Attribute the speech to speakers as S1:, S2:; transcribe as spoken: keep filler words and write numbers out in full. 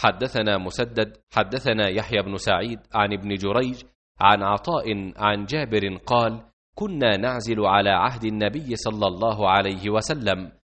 S1: حدثنا مسدد حدثنا يحيى بن سعيد عن ابن جريج عن عطاء عن جابر قال: كنا نعزل على عهد النبي صلى الله عليه وسلم